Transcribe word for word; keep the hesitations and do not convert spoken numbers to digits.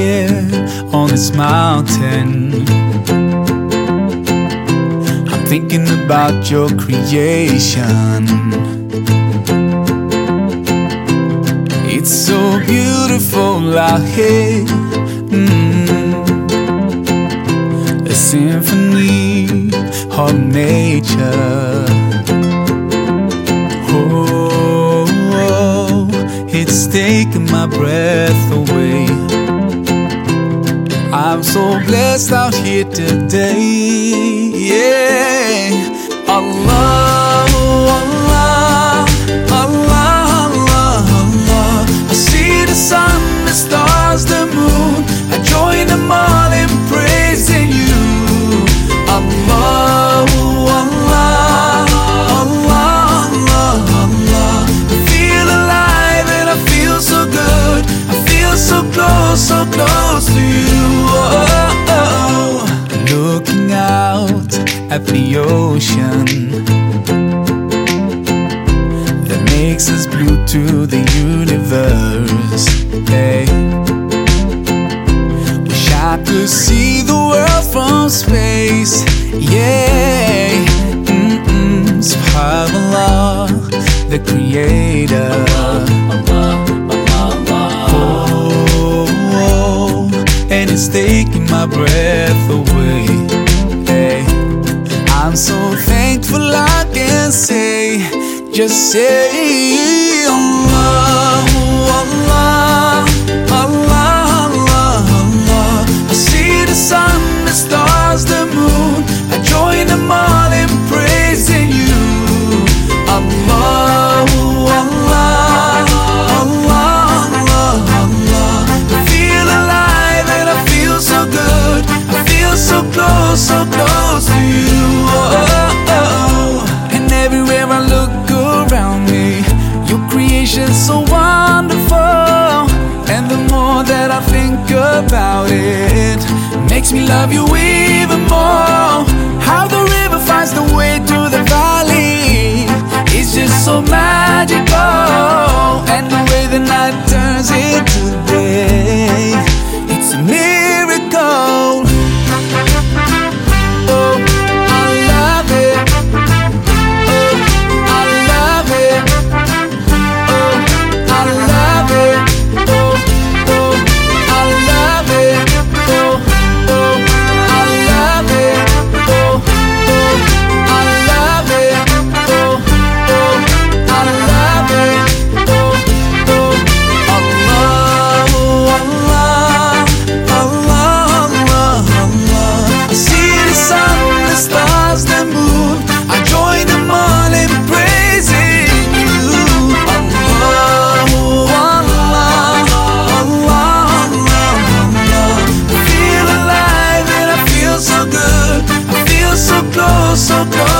here on this mountain, I'm thinking about your creation. It's so beautiful out here, mm-hmm. A symphony of nature. Oh, oh, it's taking my breath away. I'm so blessed out here today. Yeah, Allah, Allah, Allah, Allah, Allah. I see the sun, the stars, the moon. I join them all in praising you. Allah, Allah, Allah, Allah, Allah. I feel alive and I feel so good. I feel so close, so close to you. Oh, oh. Looking out at the ocean that makes us blue to the universe. Hey, wish I could see the world from space. Yeah, mm-mm. Subhanallah, the creator. Oh, oh, and it's taking my breath away. Hey, I'm so thankful I can say, just say Allah, Allah, Allah, Allah, Allah. I see the sun, the stars, the moon. I join them all in praising you. Allah, Allah, Allah, Allah, Allah. I feel alive and I feel so good. I feel so close, so close to you. Oh, oh. And everywhere I look around me, your creation's so wonderful. And the more that I think about it, makes me love you even more. How the river finds the way to the valley, it's just so magical. And the way the night turns into day, it's a miracle. Oh, I love it. Oh, I love it. Oh, I love it. Oh, oh, I love it. Oh, oh, I love it. Oh, oh, I love it. Oh, oh, I love it. Oh, oh, Allah, Allah, Allah, Allah, Allah. I see the sun, the stars, the moon. I join them all in praising you. Allah, Allah, Allah, Allah, Allah. I feel alive and I feel so good. I feel so close, so close.